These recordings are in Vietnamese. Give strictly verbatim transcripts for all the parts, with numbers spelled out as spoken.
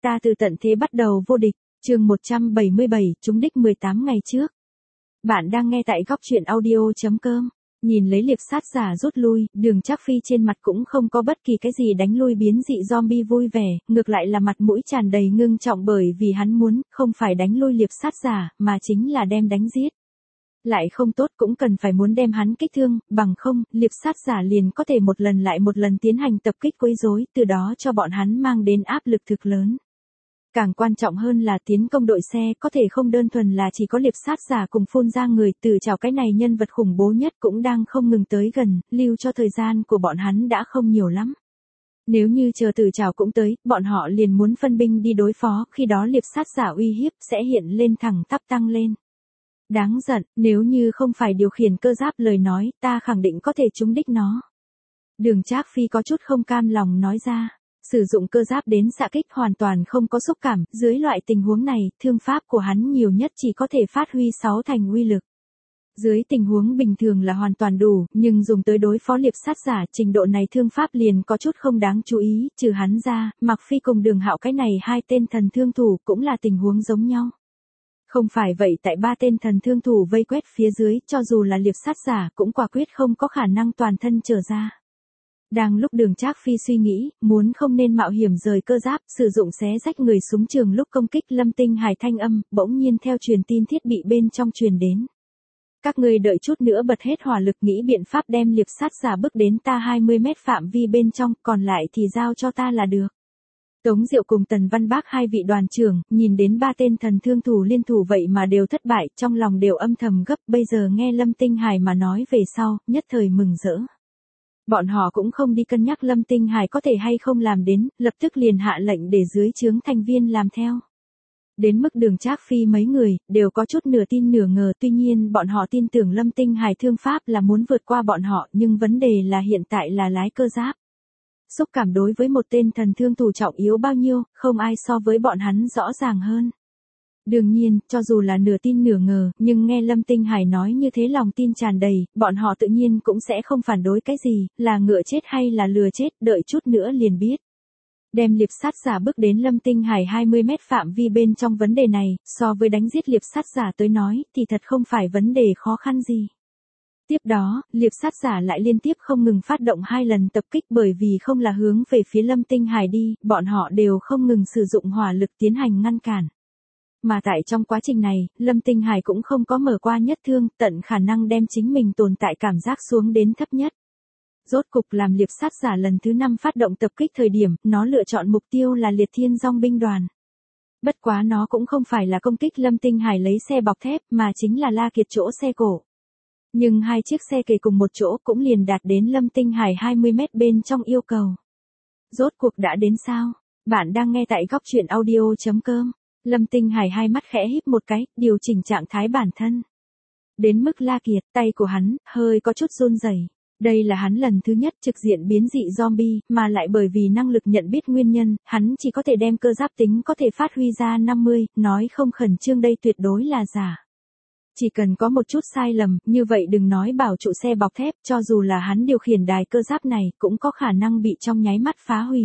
Ta từ tận thế bắt đầu vô địch, chương một trăm bảy mươi bảy, trúng đích mười tám ngày trước. Bạn đang nghe tại góc truyện audio.com. Nhìn lấy liệp sát giả rút lui, Đường Trác Phi trên mặt cũng không có bất kỳ cái gì đánh lui biến dị zombie vui vẻ, ngược lại là mặt mũi tràn đầy ngưng trọng bởi vì hắn muốn, không phải đánh lui liệp sát giả, mà chính là đem đánh giết. Lại không tốt cũng cần phải muốn đem hắn kích thương, bằng không, liệp sát giả liền có thể một lần lại một lần tiến hành tập kích quấy rối, từ đó cho bọn hắn mang đến áp lực thực lớn. Càng quan trọng hơn là tiến công đội xe có thể không đơn thuần là chỉ có liệp sát giả cùng phun ra người, từ chào cái này nhân vật khủng bố nhất cũng đang không ngừng tới gần, lưu cho thời gian của bọn hắn đã không nhiều lắm. Nếu như chờ từ chào cũng tới, bọn họ liền muốn phân binh đi đối phó, khi đó liệp sát giả uy hiếp sẽ hiện lên thẳng tắp tăng lên. Đáng giận, nếu như không phải điều khiển cơ giáp lời nói, ta khẳng định có thể trúng đích nó. Đường Trác Phi có chút không cam lòng nói ra. Sử dụng cơ giáp đến xạ kích hoàn toàn không có xúc cảm, dưới loại tình huống này, thương pháp của hắn nhiều nhất chỉ có thể phát huy sáu thành uy lực. Dưới tình huống bình thường là hoàn toàn đủ, nhưng dùng tới đối phó liệp sát giả, trình độ này thương pháp liền có chút không đáng chú ý, trừ hắn ra, Mạc Phi cùng Đường Hạo cái này hai tên thần thương thủ cũng là tình huống giống nhau. Không phải vậy tại ba tên thần thương thủ vây quét phía dưới, cho dù là liệp sát giả cũng quả quyết không có khả năng toàn thân trở ra. Đang lúc Đường Trác Phi suy nghĩ, muốn không nên mạo hiểm rời cơ giáp, sử dụng xé rách người súng trường lúc công kích Lâm Tinh Hải thanh âm, bỗng nhiên theo truyền tin thiết bị bên trong truyền đến. Các ngươi đợi chút nữa bật hết hỏa lực nghĩ biện pháp đem liệp sát giả bước đến ta hai mươi mét phạm vi bên trong, còn lại thì giao cho ta là được. Tống Diệu cùng Tần Văn Bác hai vị đoàn trưởng, nhìn đến ba tên thần thương thủ liên thủ vậy mà đều thất bại, trong lòng đều âm thầm gấp, bây giờ nghe Lâm Tinh Hải mà nói về sau, nhất thời mừng rỡ. Bọn họ cũng không đi cân nhắc Lâm Tinh Hải có thể hay không làm đến, lập tức liền hạ lệnh để dưới trướng thành viên làm theo. Đến mức Đường Trác Phi mấy người, đều có chút nửa tin nửa ngờ, tuy nhiên bọn họ tin tưởng Lâm Tinh Hải thương pháp là muốn vượt qua bọn họ, nhưng vấn đề là hiện tại là lái cơ giáp. Xúc cảm đối với một tên thần thương thủ trọng yếu bao nhiêu, không ai so với bọn hắn rõ ràng hơn. Đương nhiên, cho dù là nửa tin nửa ngờ, nhưng nghe Lâm Tinh Hải nói như thế lòng tin tràn đầy, bọn họ tự nhiên cũng sẽ không phản đối cái gì, là ngựa chết hay là lừa chết, đợi chút nữa liền biết. Đem liệp sát giả bước đến Lâm Tinh Hải hai mươi mét phạm vi bên trong vấn đề này, so với đánh giết liệp sát giả tới nói, thì thật không phải vấn đề khó khăn gì. Tiếp đó, liệp sát giả lại liên tiếp không ngừng phát động hai lần tập kích bởi vì không là hướng về phía Lâm Tinh Hải đi, bọn họ đều không ngừng sử dụng hỏa lực tiến hành ngăn cản. Mà tại trong quá trình này, Lâm Tinh Hải cũng không có mở qua nhất thương, tận khả năng đem chính mình tồn tại cảm giác xuống đến thấp nhất. Rốt cục làm liệp sát giả lần thứ năm phát động tập kích thời điểm, nó lựa chọn mục tiêu là Liệt Thiên Dong binh đoàn. Bất quá nó cũng không phải là công kích Lâm Tinh Hải lấy xe bọc thép, mà chính là La Kiệt chỗ xe cổ. Nhưng hai chiếc xe kề cùng một chỗ cũng liền đạt đến Lâm Tinh Hải hai mươi mét bên trong yêu cầu. Rốt cuộc đã đến sao? Bạn đang nghe tại góc truyện audio.com. Lâm Tinh Hải hai mắt khẽ híp một cái, điều chỉnh trạng thái bản thân. Đến mức La Kiệt, tay của hắn, hơi có chút run rẩy. Đây là hắn lần thứ nhất trực diện biến dị zombie, mà lại bởi vì năng lực nhận biết nguyên nhân, hắn chỉ có thể đem cơ giáp tính có thể phát huy ra năm mươi, nói không khẩn trương đây tuyệt đối là giả. Chỉ cần có một chút sai lầm, như vậy đừng nói bảo trụ xe bọc thép, cho dù là hắn điều khiển đài cơ giáp này, cũng có khả năng bị trong nháy mắt phá hủy.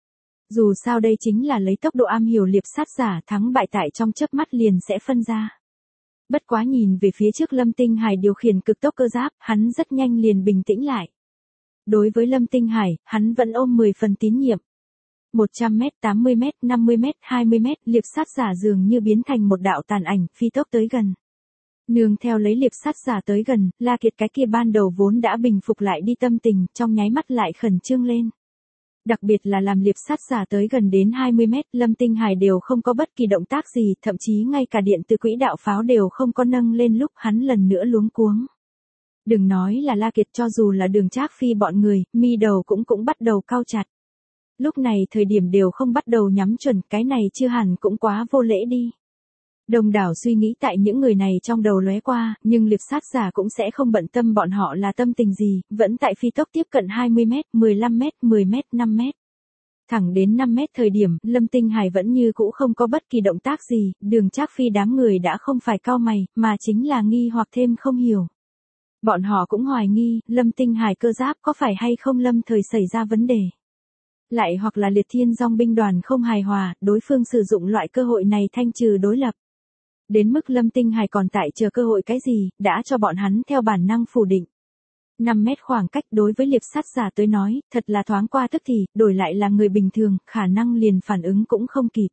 Dù sao đây chính là lấy tốc độ am hiểu liệp sát giả, thắng bại tại trong chớp mắt liền sẽ phân ra. Bất quá nhìn về phía trước Lâm Tinh Hải điều khiển cực tốc cơ giáp, hắn rất nhanh liền bình tĩnh lại. Đối với Lâm Tinh Hải, hắn vẫn ôm mười phần tín nhiệm. một trăm mét, tám mươi mét, năm mươi mét, hai mươi mét, liệp sát giả dường như biến thành một đạo tàn ảnh, phi tốc tới gần. Nương theo lấy liệp sát giả tới gần, La Kiệt cái kia ban đầu vốn đã bình phục lại đi tâm tình, trong nháy mắt lại khẩn trương lên. Đặc biệt là làm liệp sát giả tới gần đến hai mươi mét, Lâm Tinh Hải đều không có bất kỳ động tác gì, thậm chí ngay cả điện từ quỹ đạo pháo đều không có nâng lên lúc hắn lần nữa luống cuống. Đừng nói là La Kiệt, cho dù là Đường Trác Phi bọn người, mi đầu cũng cũng bắt đầu cau chặt. Lúc này thời điểm đều không bắt đầu nhắm chuẩn, cái này chưa hẳn cũng quá vô lễ đi. Đồng đảo suy nghĩ tại những người này trong đầu lóe qua, nhưng liệp sát giả cũng sẽ không bận tâm bọn họ là tâm tình gì, vẫn tại phi tốc tiếp cận hai mươi mét, mười lăm mét, mười mét, năm mét. Thẳng đến năm mét thời điểm, Lâm Tinh Hải vẫn như cũ không có bất kỳ động tác gì, Đường Trác Phi đám người đã không phải cau mày, mà chính là nghi hoặc thêm không hiểu. Bọn họ cũng hoài nghi, Lâm Tinh Hải cơ giáp có phải hay không lâm thời xảy ra vấn đề. Lại hoặc là liệt thiên dòng binh đoàn không hài hòa, đối phương sử dụng loại cơ hội này thanh trừ đối lập. Đến mức Lâm Tinh Hải còn tại chờ cơ hội cái gì, đã cho bọn hắn theo bản năng phủ định. năm mét khoảng cách đối với liệp sát giả tới nói, thật là thoáng qua tức thì, đổi lại là người bình thường, khả năng liền phản ứng cũng không kịp.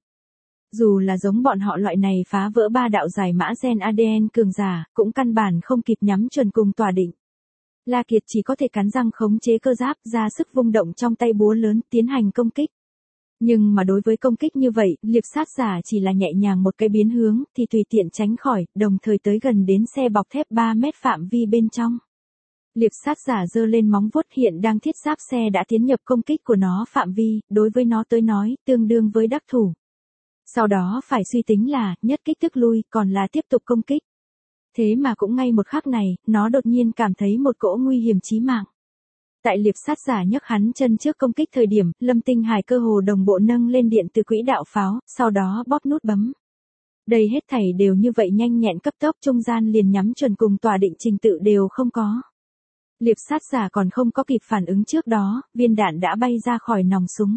Dù là giống bọn họ loại này phá vỡ ba đạo giải mã gen a đê en cường giả, cũng căn bản không kịp nhắm chuẩn cùng tỏa định. La Kiệt chỉ có thể cắn răng khống chế cơ giáp, ra sức vung động trong tay búa lớn, tiến hành công kích. Nhưng mà đối với công kích như vậy, liệp sát giả chỉ là nhẹ nhàng một cái biến hướng, thì tùy tiện tránh khỏi, đồng thời tới gần đến xe bọc thép ba mét phạm vi bên trong. Liệp sát giả giơ lên móng vuốt hiện đang thiết giáp xe đã tiến nhập công kích của nó phạm vi, đối với nó tới nói, tương đương với đắc thủ. Sau đó phải suy tính là, nhất kích tức lui, còn là tiếp tục công kích. Thế mà cũng ngay một khắc này, nó đột nhiên cảm thấy một cỗ nguy hiểm chí mạng. Tại liệp sát giả nhấc hắn chân trước công kích thời điểm, Lâm Tinh Hải cơ hồ đồng bộ nâng lên điện từ quỹ đạo pháo, sau đó bóp nút bấm. Đây hết thảy đều như vậy nhanh nhẹn cấp tốc, trung gian liền nhắm chuẩn cùng tỏa định trình tự đều không có. Liệp sát giả còn không có kịp phản ứng trước đó, viên đạn đã bay ra khỏi nòng súng.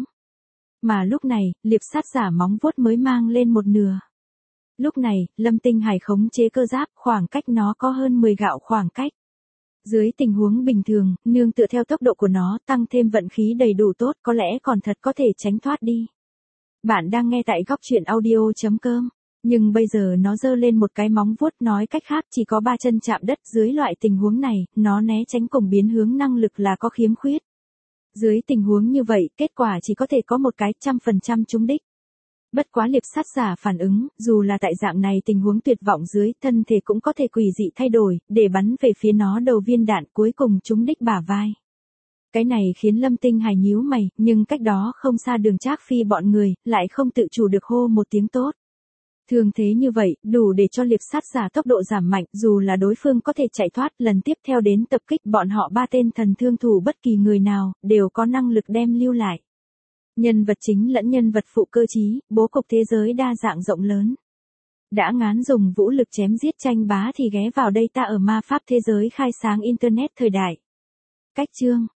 Mà lúc này, liệp sát giả móng vuốt mới mang lên một nửa. Lúc này, Lâm Tinh Hải khống chế cơ giáp, khoảng cách nó có hơn mười gạo khoảng cách. Dưới tình huống bình thường, nương tựa theo tốc độ của nó, tăng thêm vận khí đầy đủ tốt, có lẽ còn thật có thể tránh thoát đi. Bạn đang nghe tại góc truyện audio chấm com. Nhưng bây giờ nó giơ lên một cái móng vuốt, nói cách khác chỉ có ba chân chạm đất, dưới loại tình huống này, nó né tránh cùng biến hướng năng lực là có khiếm khuyết. Dưới tình huống như vậy, kết quả chỉ có thể có một cái trăm phần trăm trúng đích. Bất quá liệp sát giả phản ứng, dù là tại dạng này tình huống tuyệt vọng dưới, thân thể cũng có thể quỷ dị thay đổi, để bắn về phía nó đầu viên đạn cuối cùng trúng đích bả vai. Cái này khiến Lâm Tinh Hải nhíu mày, nhưng cách đó không xa Đường Trác Phi bọn người, lại không tự chủ được hô một tiếng tốt. Thường thế như vậy, đủ để cho liệp sát giả tốc độ giảm mạnh, dù là đối phương có thể chạy thoát, lần tiếp theo đến tập kích bọn họ ba tên thần thương thủ bất kỳ người nào, đều có năng lực đem lưu lại. Nhân vật chính lẫn nhân vật phụ cơ trí, bố cục thế giới đa dạng rộng lớn. Đã ngán dùng vũ lực chém giết tranh bá thì ghé vào đây ta ở ma pháp thế giới khai sáng Internet thời đại. Cách chương